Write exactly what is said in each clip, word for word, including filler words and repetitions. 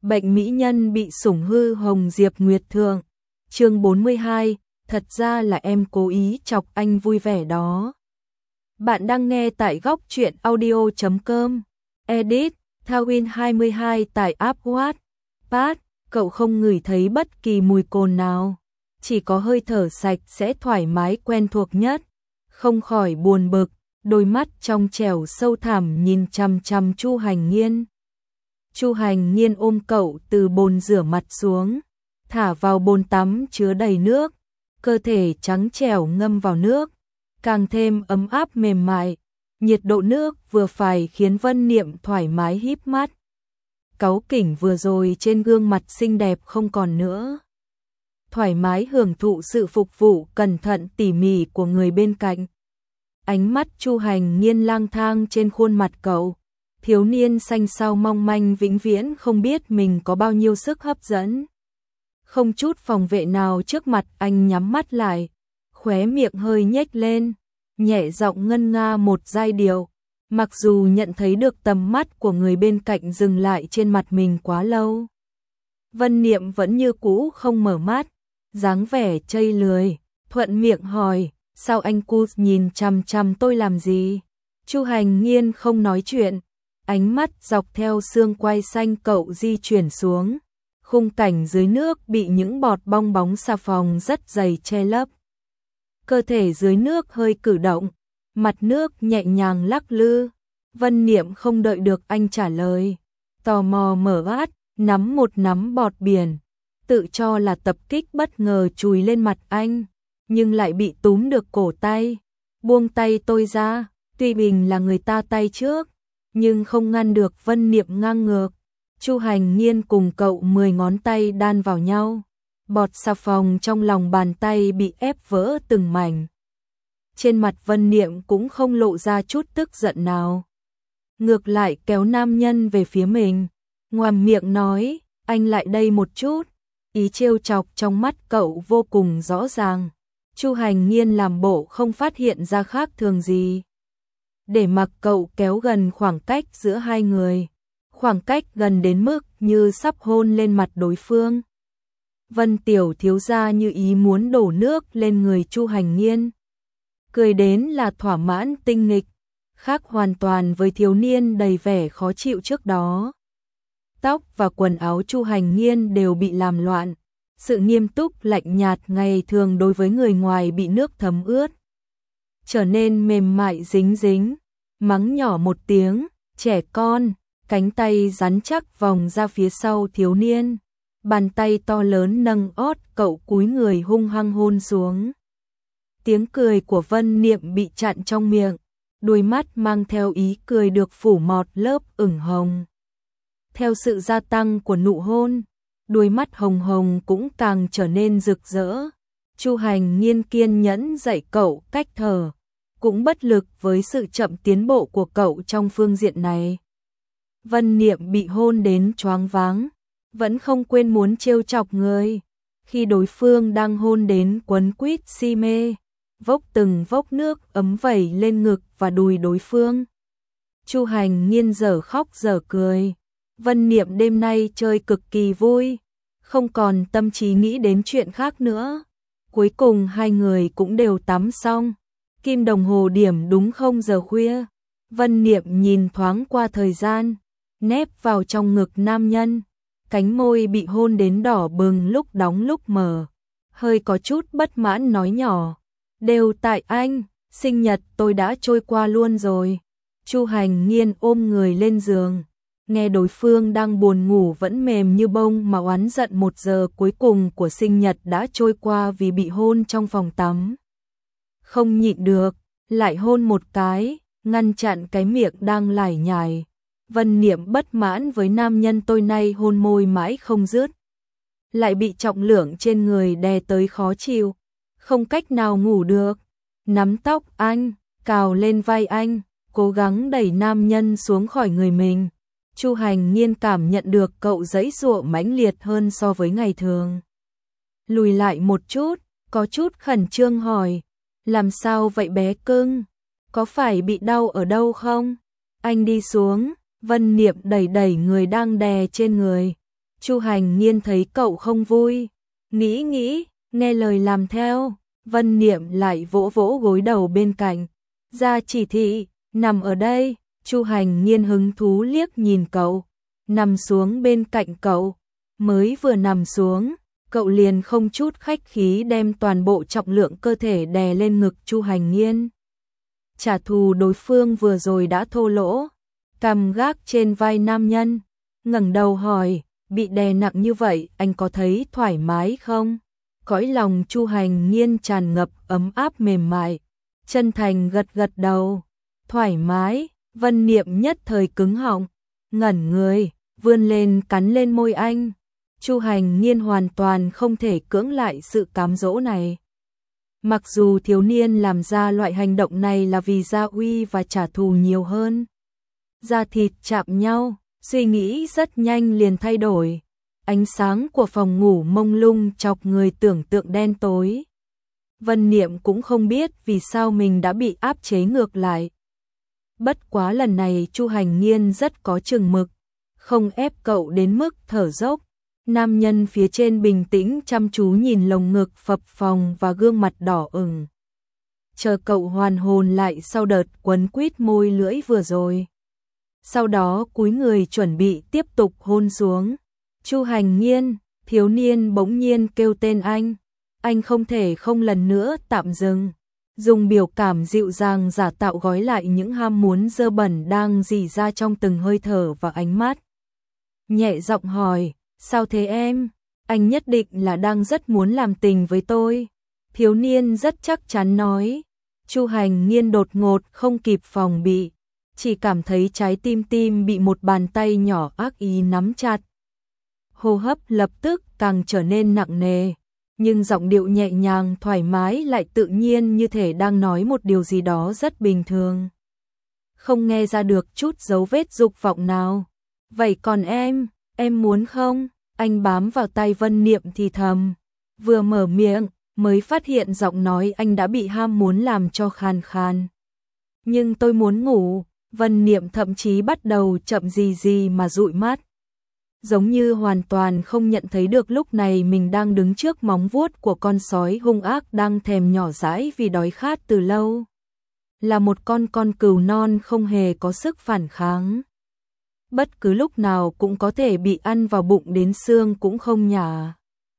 Bệnh mỹ nhân bị sủng hư Hồng Diệp Nguyệt Thượng. Chương bốn mươi hai, thật ra là em cố ý chọc anh vui vẻ đó. Bạn đang nghe tại góc truyện audio chấm com. Edit, Thawin hai mươi hai tại app Wattpad. Cậu không ngửi thấy bất kỳ mùi cồn nào, chỉ có hơi thở sạch sẽ thoải mái quen thuộc nhất. Không khỏi buồn bực, đôi mắt trong trẻo sâu thẳm nhìn chằm chằm Chu Hành Nghiên. Chu Hành Nghiên ôm cậu từ bồn rửa mặt xuống, thả vào bồn tắm chứa đầy nước, cơ thể trắng trẻo ngâm vào nước, càng thêm ấm áp mềm mại. Nhiệt độ nước vừa phải khiến Vân Niệm thoải mái híp mắt. Cáu kỉnh vừa rồi trên gương mặt xinh đẹp không còn nữa. Thoải mái hưởng thụ sự phục vụ cẩn thận tỉ mỉ của người bên cạnh. Ánh mắt Chu Hành Nghiên lang thang trên khuôn mặt cậu. Thiếu niên xanh xao mong manh vĩnh viễn không biết mình có bao nhiêu sức hấp dẫn. Không chút phòng vệ nào trước mặt anh nhắm mắt lại, khóe miệng hơi nhếch lên, nhẹ giọng ngân nga một giai điệu. Mặc dù nhận thấy được tầm mắt của người bên cạnh dừng lại trên mặt mình quá lâu, Vân Niệm vẫn như cũ không mở mắt, dáng vẻ chây lười, thuận miệng hỏi, sao anh cu nhìn chằm chằm tôi làm gì? Chu Hành Nghiên không nói chuyện, ánh mắt dọc theo xương quai xanh cậu di chuyển xuống. Khung cảnh dưới nước bị những bọt bong bóng xà phòng rất dày che lấp. Cơ thể dưới nước hơi cử động, mặt nước nhẹ nhàng lắc lư. Vân Niệm không đợi được anh trả lời, tò mò mở bát, nắm một nắm bọt biển, tự cho là tập kích bất ngờ chùi lên mặt anh, nhưng lại bị túm được cổ tay. Buông tay tôi ra, tuy mình là người ta tay trước, nhưng không ngăn được Vân Niệm ngang ngược. Chu Hành Nghiên cùng cậu mười ngón tay đan vào nhau, bọt xà phòng trong lòng bàn tay bị ép vỡ từng mảnh. Trên mặt Vân Niệm cũng không lộ ra chút tức giận nào, ngược lại kéo nam nhân về phía mình, ngoàm miệng nói, anh lại đây một chút. Ý trêu chọc trong mắt cậu vô cùng rõ ràng. Chu Hành Nghiên làm bộ không phát hiện ra khác thường gì, để mặc cậu kéo gần khoảng cách giữa hai người, khoảng cách gần đến mức như sắp hôn lên mặt đối phương. Vân tiểu thiếu gia như ý muốn đổ nước lên người Chu Hành Nghiên, cười đến là thỏa mãn tinh nghịch, khác hoàn toàn với thiếu niên đầy vẻ khó chịu trước đó. Tóc và quần áo Chu Hành Nghiên đều bị làm loạn, sự nghiêm túc lạnh nhạt ngày thường đối với người ngoài bị nước thấm ướt, trở nên mềm mại dính dính, mắng nhỏ một tiếng, trẻ con, cánh tay rắn chắc vòng ra phía sau thiếu niên, bàn tay to lớn nâng ót cậu cúi người hung hăng hôn xuống. Tiếng cười của Vân Niệm bị chặn trong miệng, đôi mắt mang theo ý cười được phủ mọt lớp ửng hồng. Theo sự gia tăng của nụ hôn, đôi mắt hồng hồng cũng càng trở nên rực rỡ. Chu Hành Nghiên kiên nhẫn dạy cậu cách thở, cũng bất lực với sự chậm tiến bộ của cậu trong phương diện này. Vân Niệm bị hôn đến choáng váng, vẫn không quên muốn trêu chọc người. Khi đối phương đang hôn đến quấn quýt si mê, vốc từng vốc nước ấm vẩy lên ngực và đùi đối phương, Chu Hành Nghiên dở khóc dở cười. Vân Niệm đêm nay chơi cực kỳ vui, không còn tâm trí nghĩ đến chuyện khác nữa. Cuối cùng hai người cũng đều tắm xong, kim đồng hồ điểm đúng không giờ khuya. Vân Niệm nhìn thoáng qua thời gian, nép vào trong ngực nam nhân, cánh môi bị hôn đến đỏ bừng lúc đóng lúc mở, hơi có chút bất mãn nói nhỏ, đều tại anh, sinh nhật tôi đã trôi qua luôn rồi. Chu Hành Nghiên ôm người lên giường, nghe đối phương đang buồn ngủ vẫn mềm như bông mà oán giận một giờ cuối cùng của sinh nhật đã trôi qua vì bị hôn trong phòng tắm. Không nhịn được, lại hôn một cái, ngăn chặn cái miệng đang lải nhải. Vân Niệm bất mãn với nam nhân tôi nay hôn môi mãi không dứt, lại bị trọng lượng trên người đè tới khó chịu, không cách nào ngủ được. Nắm tóc anh, cào lên vai anh, cố gắng đẩy nam nhân xuống khỏi người mình. Chu Hành Nghiên cảm nhận được cậu giãy giụa mãnh liệt hơn so với ngày thường. Lùi lại một chút, có chút khẩn trương hỏi, làm sao vậy bé cưng? Có phải bị đau ở đâu không? Anh đi xuống. Vân Niệm đẩy đẩy người đang đè trên người. Chu Hành Nghiên thấy cậu không vui, nghĩ nghĩ, nghe lời làm theo. Vân Niệm lại vỗ vỗ gối đầu bên cạnh, ra chỉ thị, nằm ở đây. Chu Hành Nghiên hứng thú liếc nhìn cậu, nằm xuống bên cạnh cậu. Mới vừa nằm xuống, cậu liền không chút khách khí đem toàn bộ trọng lượng cơ thể đè lên ngực Chu Hành Nghiên. Trả thù đối phương vừa rồi đã thô lỗ, cằm gác trên vai nam nhân, ngẩng đầu hỏi, bị đè nặng như vậy anh có thấy thoải mái không? Cõi lòng Chu Hành Nghiên tràn ngập ấm áp mềm mại, chân thành gật gật đầu, thoải mái. Vân Niệm nhất thời cứng họng, ngẩn người, vươn lên cắn lên môi anh. Chu Hành Nghiên hoàn toàn không thể cưỡng lại sự cám dỗ này. Mặc dù thiếu niên làm ra loại hành động này là vì gia uy và trả thù nhiều hơn. Da thịt chạm nhau, suy nghĩ rất nhanh liền thay đổi. Ánh sáng của phòng ngủ mông lung chọc người tưởng tượng đen tối. Vân Niệm cũng không biết vì sao mình đã bị áp chế ngược lại. Bất quá lần này Chu Hành Nghiên rất có chừng mực, không ép cậu đến mức thở dốc. Nam nhân phía trên bình tĩnh chăm chú nhìn lồng ngực phập phồng và gương mặt đỏ ửng. Chờ cậu hoàn hồn lại sau đợt quấn quýt môi lưỡi vừa rồi. Sau đó cúi người chuẩn bị tiếp tục hôn xuống. Chu Hành Nghiên, thiếu niên bỗng nhiên kêu tên anh. Anh không thể không lần nữa tạm dừng. Dùng biểu cảm dịu dàng giả tạo gói lại những ham muốn dơ bẩn đang rỉ ra trong từng hơi thở và ánh mắt. Nhẹ giọng hỏi, sao thế em? Anh nhất định là đang rất muốn làm tình với tôi. Thiếu niên rất chắc chắn nói. Chu Hành Nghiên đột ngột không kịp phòng bị, chỉ cảm thấy trái tim tim bị một bàn tay nhỏ ác ý nắm chặt. Hô hấp lập tức càng trở nên nặng nề, nhưng giọng điệu nhẹ nhàng thoải mái lại tự nhiên như thể đang nói một điều gì đó rất bình thường. Không nghe ra được chút dấu vết dục vọng nào. Vậy còn em, em muốn không? Anh bám vào tay Vân Niệm thì thầm. Vừa mở miệng, mới phát hiện giọng nói anh đã bị ham muốn làm cho khàn khàn. Nhưng tôi muốn ngủ. Vân Niệm thậm chí bắt đầu chậm gì gì mà dụi mắt. Giống như hoàn toàn không nhận thấy được lúc này mình đang đứng trước móng vuốt của con sói hung ác đang thèm nhỏ dãi vì đói khát từ lâu. Là một con con cừu non không hề có sức phản kháng. Bất cứ lúc nào cũng có thể bị ăn vào bụng đến xương cũng không nhả.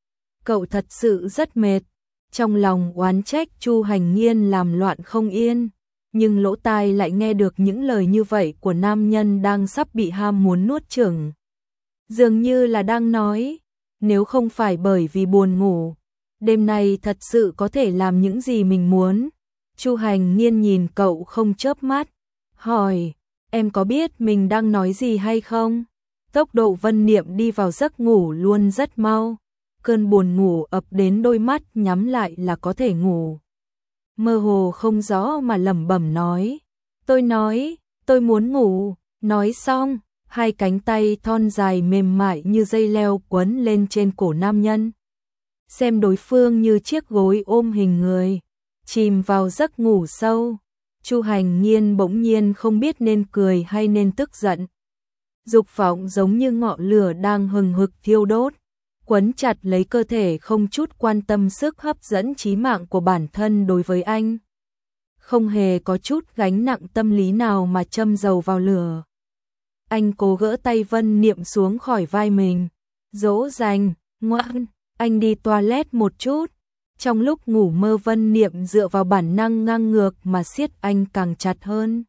Cậu thật sự rất mệt. Trong lòng oán trách Chu Hành Nghiên làm loạn không yên. Nhưng lỗ tai lại nghe được những lời như vậy của nam nhân đang sắp bị ham muốn nuốt chửng. Dường như là đang nói, nếu không phải bởi vì buồn ngủ, đêm nay thật sự có thể làm những gì mình muốn. Chu Hành Nghiên nhìn cậu không chớp mắt, hỏi, em có biết mình đang nói gì hay không? Tốc độ Vân Niệm đi vào giấc ngủ luôn rất mau, cơn buồn ngủ ập đến đôi mắt nhắm lại là có thể ngủ. Mơ hồ không rõ mà lẩm bẩm nói, tôi nói, tôi muốn ngủ. Nói xong, hai cánh tay thon dài mềm mại như dây leo quấn lên trên cổ nam nhân. Xem đối phương như chiếc gối ôm hình người, chìm vào giấc ngủ sâu. Chu Hành Nghiên bỗng nhiên không biết nên cười hay nên tức giận. Dục vọng giống như ngọn lửa đang hừng hực thiêu đốt, quấn chặt lấy cơ thể không chút quan tâm sức hấp dẫn chí mạng của bản thân đối với anh. Không hề có chút gánh nặng tâm lý nào mà châm dầu vào lửa. Anh cố gỡ tay Vân Niệm xuống khỏi vai mình, dỗ dành, ngoan, anh đi toilet một chút. Trong lúc ngủ mơ Vân Niệm dựa vào bản năng ngang ngược mà siết anh càng chặt hơn.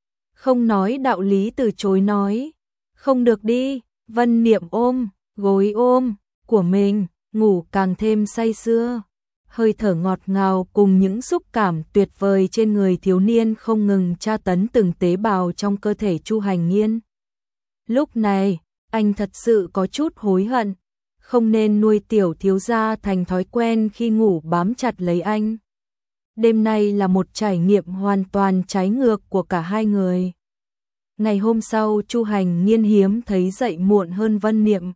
Không nói đạo lý từ chối nói, không được đi. Vân Niệm ôm, gối ôm của mình, ngủ càng thêm say sưa. Hơi thở ngọt ngào cùng những xúc cảm tuyệt vời trên người thiếu niên không ngừng tra tấn từng tế bào trong cơ thể Chu Hành Nghiên. Lúc này, anh thật sự có chút hối hận, không nên nuôi tiểu thiếu gia thành thói quen khi ngủ bám chặt lấy anh. Đêm nay là một trải nghiệm hoàn toàn trái ngược của cả hai người. Ngày hôm sau Chu Hành Nghiên hiếm thấy dậy muộn hơn Vân Niệm.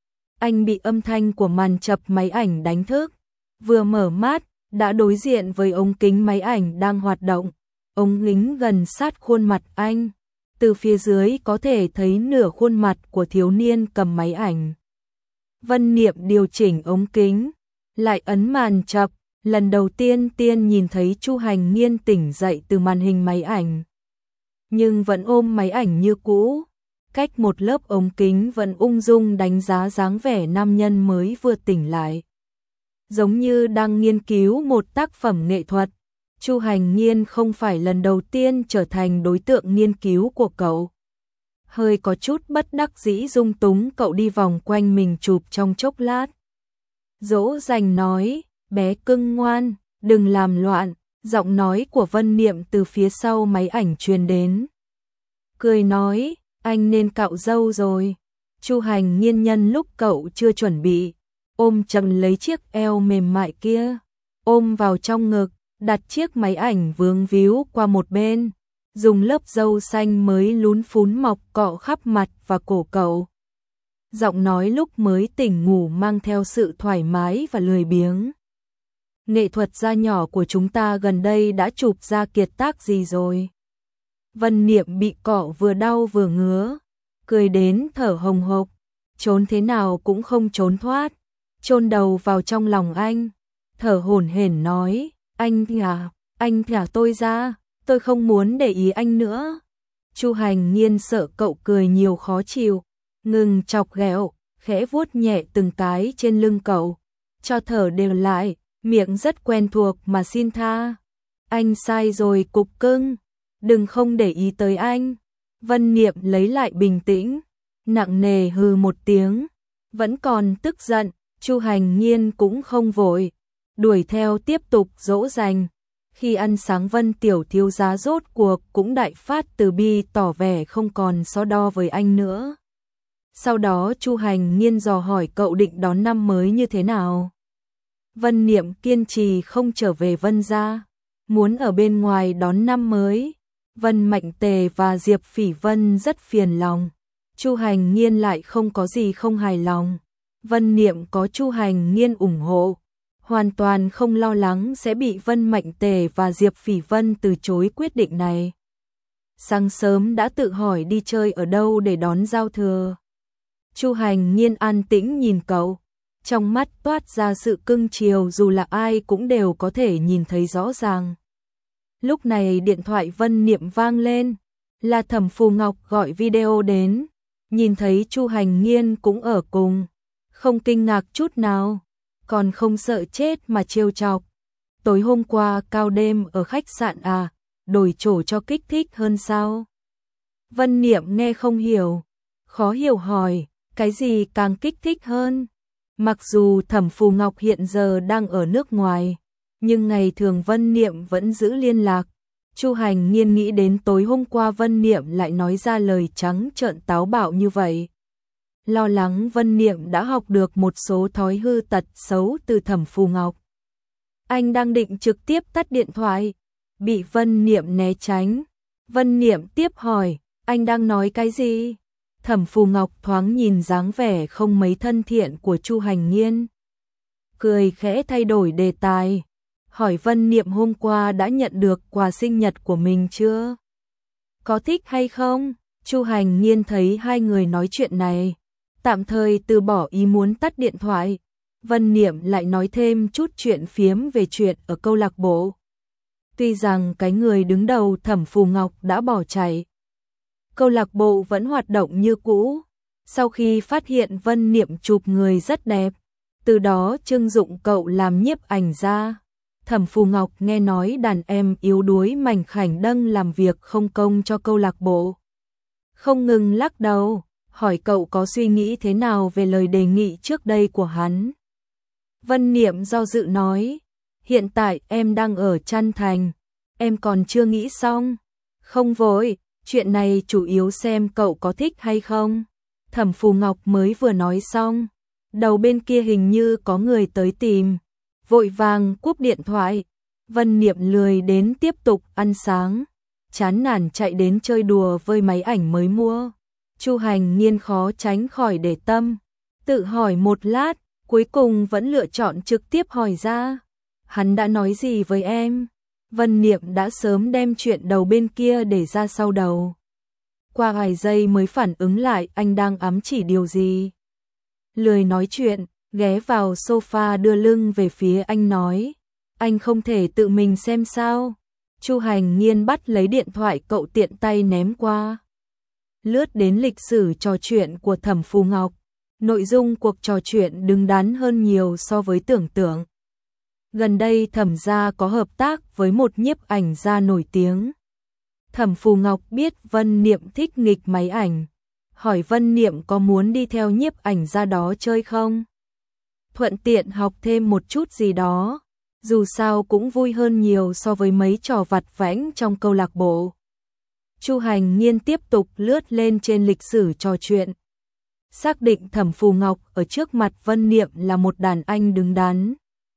Anh bị âm thanh của màn chập máy ảnh đánh thức. Vừa mở mắt, đã đối diện với ống kính máy ảnh đang hoạt động. Ống kính gần sát khuôn mặt anh. Từ phía dưới có thể thấy nửa khuôn mặt của thiếu niên cầm máy ảnh. Vân Niệm điều chỉnh ống kính, lại ấn màn chập, lần đầu tiên tiên nhìn thấy Chu Hành Nghiên tỉnh dậy từ màn hình máy ảnh. Nhưng vẫn ôm máy ảnh như cũ, cách một lớp ống kính vẫn ung dung đánh giá dáng vẻ nam nhân mới vừa tỉnh lại. Giống như đang nghiên cứu một tác phẩm nghệ thuật, Chu Hành Nghiên không phải lần đầu tiên trở thành đối tượng nghiên cứu của cậu. Hơi có chút bất đắc dĩ dung túng cậu đi vòng quanh mình chụp trong chốc lát. Dỗ dành nói, bé cưng ngoan, đừng làm loạn, giọng nói của Vân Niệm từ phía sau máy ảnh truyền đến. Cười nói, anh nên cạo râu rồi. Chu Hành Nghiên nhân lúc cậu chưa chuẩn bị, ôm chầm lấy chiếc eo mềm mại kia, ôm vào trong ngực, đặt chiếc máy ảnh vướng víu qua một bên, dùng lớp râu xanh mới lún phún mọc cọ khắp mặt và cổ cậu. Giọng nói lúc mới tỉnh ngủ mang theo sự thoải mái và lười biếng. Nghệ thuật gia nhỏ của chúng ta gần đây đã chụp ra kiệt tác gì rồi? Vân Niệm bị cọ vừa đau vừa ngứa, cười đến thở hồng hộc, trốn thế nào cũng không trốn thoát, chôn đầu vào trong lòng anh, thở hổn hển nói, anh thả, anh thả tôi ra, tôi không muốn để ý anh nữa. Chu Hành Nghiên sợ cậu cười nhiều khó chịu, ngừng chọc ghẹo, khẽ vuốt nhẹ từng cái trên lưng cậu, cho thở đều lại, miệng rất quen thuộc mà xin tha. Anh sai rồi cục cưng, đừng không để ý tới anh. Vân Niệm lấy lại bình tĩnh, nặng nề hừ một tiếng, vẫn còn tức giận, Chu Hành Nghiên cũng không vội, đuổi theo tiếp tục dỗ dành. Khi ăn sáng Vân tiểu thiếu gia rốt cuộc cũng đại phát từ bi tỏ vẻ không còn so đo với anh nữa. Sau đó Chu Hành Nghiên dò hỏi cậu định đón năm mới như thế nào. Vân Niệm kiên trì không trở về Vân gia, muốn ở bên ngoài đón năm mới. Vân Mạnh Tề và Diệp Phỉ Vân rất phiền lòng, Chu Hành Nghiên lại không có gì không hài lòng. Vân Niệm có Chu Hành Nghiên ủng hộ, hoàn toàn không lo lắng sẽ bị Vân Mạnh Tề và Diệp Phỉ Vân từ chối quyết định này. Sáng sớm đã tự hỏi đi chơi ở đâu để đón giao thừa. Chu Hành Nghiên an tĩnh nhìn cậu, trong mắt toát ra sự cưng chiều dù là ai cũng đều có thể nhìn thấy rõ ràng. Lúc này điện thoại Vân Niệm vang lên, là Thẩm Phù Ngọc gọi video đến, nhìn thấy Chu Hành Nghiên cũng ở cùng, không kinh ngạc chút nào, còn không sợ chết mà trêu chọc. Tối hôm qua cao đêm ở khách sạn à, đổi chỗ cho kích thích hơn sao? Vân Niệm nghe không hiểu, khó hiểu hỏi, cái gì càng kích thích hơn? Mặc dù Thẩm Phù Ngọc hiện giờ đang ở nước ngoài, nhưng ngày thường Vân Niệm vẫn giữ liên lạc. Chu Hành Nghiên nghĩ đến tối hôm qua Vân Niệm lại nói ra lời trắng trợn táo bạo như vậy. Lo lắng Vân Niệm đã học được một số thói hư tật xấu từ Thẩm Phù Ngọc. Anh đang định trực tiếp tắt điện thoại, bị Vân Niệm né tránh. Vân Niệm tiếp hỏi, anh đang nói cái gì? Thẩm Phù Ngọc thoáng nhìn dáng vẻ không mấy thân thiện của Chu Hành Nghiên, cười khẽ thay đổi đề tài, hỏi Vân Niệm hôm qua đã nhận được quà sinh nhật của mình chưa? Có thích hay không? Chu Hành Nghiên thấy hai người nói chuyện này, tạm thời từ bỏ ý muốn tắt điện thoại. Vân Niệm lại nói thêm chút chuyện phiếm về chuyện ở câu lạc bộ. Tuy rằng cái người đứng đầu Thẩm Phù Ngọc đã bỏ chạy, câu lạc bộ vẫn hoạt động như cũ. Sau khi phát hiện Vân Niệm chụp người rất đẹp, từ đó trưng dụng cậu làm nhiếp ảnh gia. Thẩm Phù Ngọc nghe nói đàn em yếu đuối mảnh khảnh đâng làm việc không công cho câu lạc bộ, không ngừng lắc đầu, hỏi cậu có suy nghĩ thế nào về lời đề nghị trước đây của hắn. Vân Niệm do dự nói, hiện tại em đang ở Trăn Thành, em còn chưa nghĩ xong, không vội, chuyện này chủ yếu xem cậu có thích hay không. Thẩm Phù Ngọc mới vừa nói xong, đầu bên kia hình như có người tới tìm, vội vàng cúp điện thoại. Vân Niệm lười đến tiếp tục ăn sáng, chán nản chạy đến chơi đùa với máy ảnh mới mua. Chu Hành Nghiên khó tránh khỏi để tâm, tự hỏi một lát, cuối cùng vẫn lựa chọn trực tiếp hỏi ra. Hắn đã nói gì với em? Vân Niệm đã sớm đem chuyện đầu bên kia để ra sau đầu. Qua vài giây mới phản ứng lại anh đang ám chỉ điều gì. lười nói chuyện, ghé vào sofa đưa lưng về phía anh nói, anh không thể tự mình xem sao? Chu Hành Nghiên bắt lấy điện thoại cậu tiện tay ném qua. Lướt đến lịch sử trò chuyện của Thẩm Phù Ngọc, nội dung cuộc trò chuyện đứng đắn hơn nhiều so với tưởng tượng. Gần đây Thẩm gia có hợp tác với một nhiếp ảnh gia nổi tiếng. Thẩm Phù Ngọc biết Vân Niệm thích nghịch máy ảnh, hỏi Vân Niệm có muốn đi theo nhiếp ảnh gia đó chơi không? Thuận tiện học thêm một chút gì đó, dù sao cũng vui hơn nhiều so với mấy trò vặt vãnh trong câu lạc bộ. Chu Hành Nghiên tiếp tục lướt lên trên lịch sử trò chuyện. Xác định Thẩm Phù Ngọc ở trước mặt Vân Niệm là một đàn anh đứng đắn.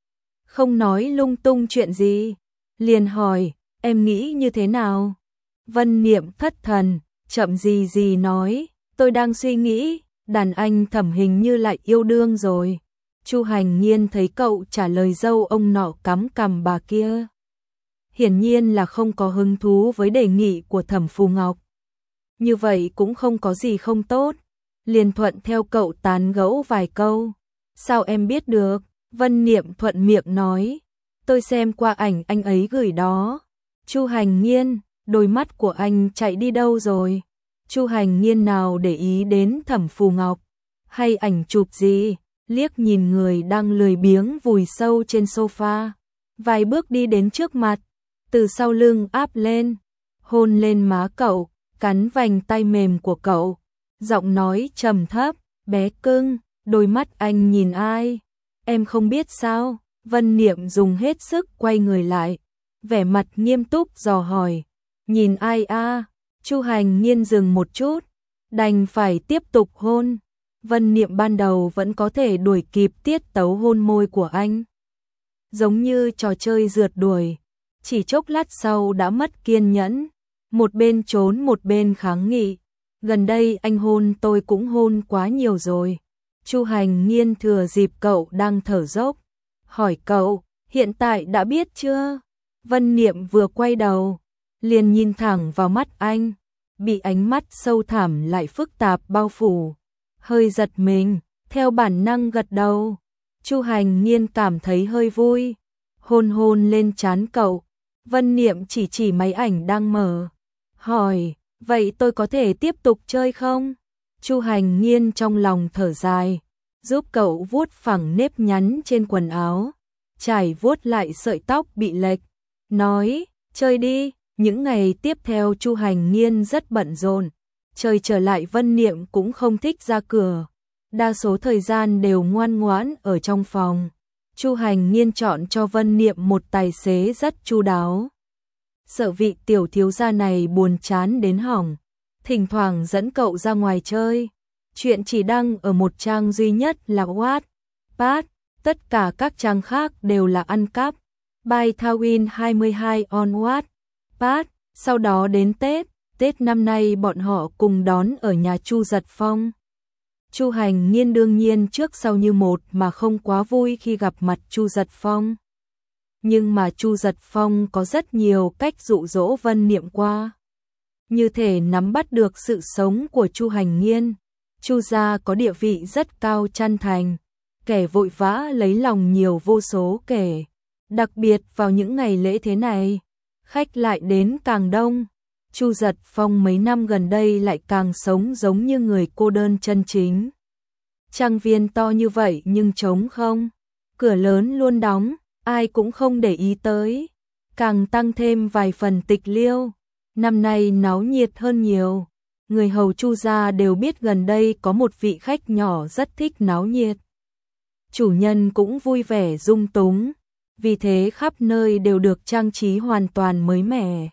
Không nói lung tung chuyện gì, liền hỏi, em nghĩ như thế nào? Vân Niệm thất thần, chậm gì gì nói, tôi đang suy nghĩ, đàn anh Thẩm hình như lại yêu đương rồi. Chu Hành Nghiên thấy cậu trả lời dâu ông nọ cắm cằm bà kia, hiển nhiên là không có hứng thú với đề nghị của Thẩm Phù Ngọc. Như vậy cũng không có gì không tốt, liền thuận theo cậu tán gẫu vài câu. Sao em biết được? Vân Niệm thuận miệng nói, tôi xem qua ảnh anh ấy gửi đó. Chu Hành Nghiên, đôi mắt của anh chạy đi đâu rồi? Chu Hành Nghiên nào để ý đến Thẩm Phù Ngọc, hay ảnh chụp gì, liếc nhìn người đang lười biếng vùi sâu trên sofa, vài bước đi đến trước mặt, từ sau lưng áp lên, hôn lên má cậu, cắn vành tay mềm của cậu, giọng nói trầm thấp, bé cưng, đôi mắt anh nhìn ai? Em không biết sao? Vân Niệm dùng hết sức quay người lại, vẻ mặt nghiêm túc dò hỏi, nhìn ai a? Chu Hành Nghiên dừng một chút, đành phải tiếp tục hôn. Vân Niệm ban đầu vẫn có thể đuổi kịp tiết tấu hôn môi của anh, giống như trò chơi rượt đuổi, chỉ chốc lát sau đã mất kiên nhẫn, một bên trốn một bên kháng nghị, gần đây anh hôn tôi cũng hôn quá nhiều rồi. Chu Hành Nghiên thừa dịp cậu đang thở dốc, hỏi cậu, hiện tại đã biết chưa? Vân Niệm vừa quay đầu, liền nhìn thẳng vào mắt anh, bị ánh mắt sâu thẳm lại phức tạp bao phủ, hơi giật mình, theo bản năng gật đầu. Chu Hành Nghiên cảm thấy hơi vui, hôn hôn lên trán cậu. Vân Niệm chỉ chỉ máy ảnh đang mở, hỏi, vậy tôi có thể tiếp tục chơi không? Chu Hành Nghiên trong lòng thở dài, giúp cậu vuốt phẳng nếp nhắn trên quần áo, trải vuốt lại sợi tóc bị lệch, nói, chơi đi. Những ngày tiếp theo Chu Hành Nghiên rất bận rộn, trời trở lại Vân Niệm cũng không thích ra cửa, đa số thời gian đều ngoan ngoãn ở trong phòng. Chu Hành Nghiên chọn cho Vân Niệm một tài xế rất chu đáo, sợ vị tiểu thiếu gia này buồn chán đến hỏng, thỉnh thoảng dẫn cậu ra ngoài chơi. Chuyện chỉ đăng ở một trang duy nhất là Wattpad, tất cả các trang khác đều là ăn cắp. By Thawin hai mươi hai on Wattpad. Sau đó đến Tết, Tết năm nay bọn họ cùng đón ở nhà Chu Giật Phong. Chu Hành Nghiên đương nhiên trước sau như một mà không quá vui khi gặp mặt Chu Giật Phong. Nhưng mà Chu Giật Phong có rất nhiều cách dụ dỗ Vân Niệm qua, như thể nắm bắt được sự sống của Chu Hành Nghiên. Chu gia có địa vị rất cao chân thành, kẻ vội vã lấy lòng nhiều vô số kể, đặc biệt vào những ngày lễ thế này, khách lại đến càng đông. Chu Giật Phong mấy năm gần đây lại càng sống giống như người cô đơn chân chính. Trang viên to như vậy nhưng trống không, cửa lớn luôn đóng, ai cũng không để ý tới, càng tăng thêm vài phần tịch liêu. Năm nay náo nhiệt hơn nhiều, người hầu Chu gia đều biết gần đây có một vị khách nhỏ rất thích náo nhiệt. Chủ nhân cũng vui vẻ dung túng, vì thế khắp nơi đều được trang trí hoàn toàn mới mẻ,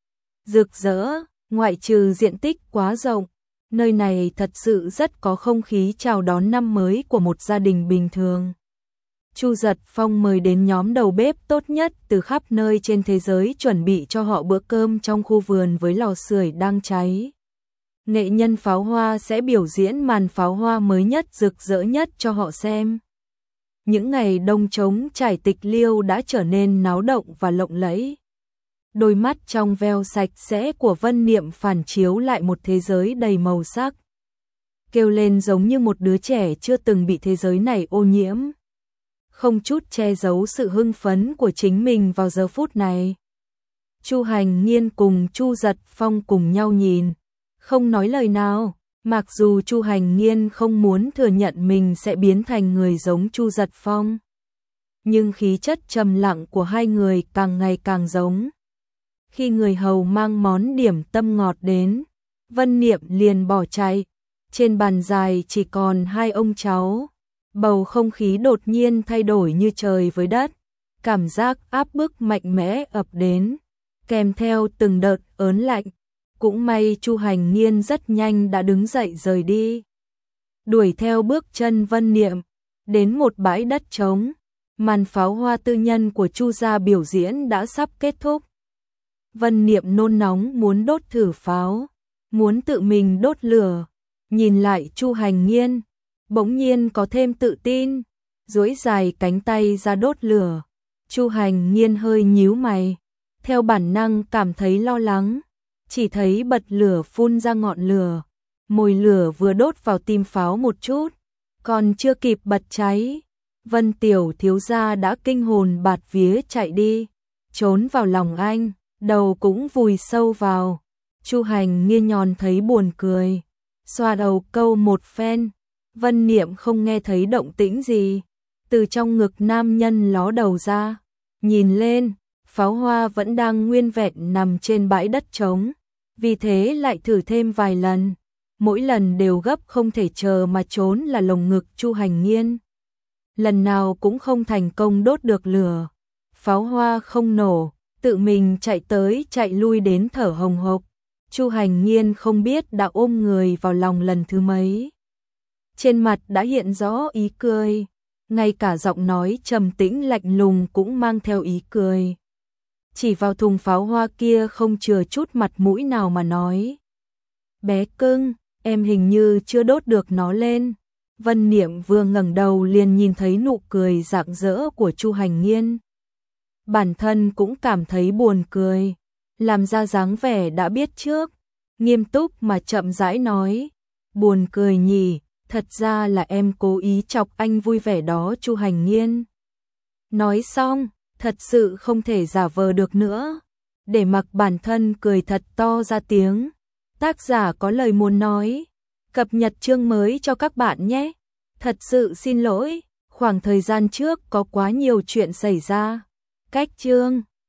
rực rỡ, ngoại trừ diện tích quá rộng, nơi này thật sự rất có không khí chào đón năm mới của một gia đình bình thường. Chu Giật Phong mời đến nhóm đầu bếp tốt nhất từ khắp nơi trên thế giới chuẩn bị cho họ bữa cơm trong khu vườn với lò sưởi đang cháy. Nghệ nhân pháo hoa sẽ biểu diễn màn pháo hoa mới nhất rực rỡ nhất cho họ xem. Những ngày đông trống trải tịch liêu đã trở nên náo động và lộng lẫy. Đôi mắt trong veo sạch sẽ của Vân Niệm phản chiếu lại một thế giới đầy màu sắc. kêu lên giống như một đứa trẻ chưa từng bị thế giới này ô nhiễm. Không chút che giấu sự hưng phấn của chính mình vào giờ phút này. Chu Hành Nghiên cùng Chu Giật Phong cùng nhau nhìn, không nói lời nào. Mặc dù Chu Hành Nghiên không muốn thừa nhận mình sẽ biến thành người giống Chu Giật Phong, nhưng khí chất trầm lặng của hai người càng ngày càng giống. Khi người hầu mang món điểm tâm ngọt đến, Vân Niệm liền bỏ chạy. Trên bàn dài chỉ còn hai ông cháu. Bầu không khí đột nhiên thay đổi như trời với đất. Cảm giác áp bức mạnh mẽ ập đến, kèm theo từng đợt ớn lạnh. Cũng may Chu Hành Nghiên rất nhanh đã đứng dậy rời đi, đuổi theo bước chân Vân Niệm đến một bãi đất trống. Màn pháo hoa tư nhân của Chu gia biểu diễn đã sắp kết thúc. Vân Niệm nôn nóng muốn đốt thử pháo, muốn tự mình đốt lửa. Nhìn lại Chu Hành Nghiên, bỗng nhiên có thêm tự tin, duỗi dài cánh tay ra đốt lửa. Chu Hành Nghiên hơi nhíu mày, theo bản năng cảm thấy lo lắng. Chỉ thấy bật lửa phun ra ngọn lửa, mồi lửa vừa đốt vào tim pháo một chút, còn chưa kịp bật cháy, Vân tiểu thiếu gia đã kinh hồn bạt vía chạy đi, trốn vào lòng anh, đầu cũng vùi sâu vào. Chu Hành Nghiên nhòn thấy buồn cười, xoa đầu câu một phen. Vân Niệm không nghe thấy động tĩnh gì, từ trong ngực nam nhân ló đầu ra, nhìn lên, pháo hoa vẫn đang nguyên vẹn nằm trên bãi đất trống, vì thế lại thử thêm vài lần, mỗi lần đều gấp không thể chờ mà trốn là lồng ngực Chu Hành Nghiên. Lần nào cũng không thành công đốt được lửa, pháo hoa không nổ, tự mình chạy tới chạy lui đến thở hồng hộc. Chu Hành Nghiên không biết đã ôm người vào lòng lần thứ mấy. Trên mặt đã hiện rõ ý cười, ngay cả giọng nói trầm tĩnh lạnh lùng cũng mang theo ý cười. Chỉ vào thùng pháo hoa kia không chừa chút mặt mũi nào mà nói: "Bé cưng, em hình như chưa đốt được nó lên." Vân Niệm vừa ngẩng đầu liền nhìn thấy nụ cười rạng rỡ của Chu Hành Nghiên. Bản thân cũng cảm thấy buồn cười, làm ra dáng vẻ đã biết trước, nghiêm túc mà chậm rãi nói: "Buồn cười nhỉ, thật ra là em cố ý chọc anh vui vẻ đó Chu Hành Nghiên." Nói xong, thật sự không thể giả vờ được nữa, để mặc bản thân cười thật to ra tiếng. Tác giả có lời muốn nói, cập nhật chương mới cho các bạn nhé. Thật sự xin lỗi, khoảng thời gian trước có quá nhiều chuyện xảy ra. Cách chương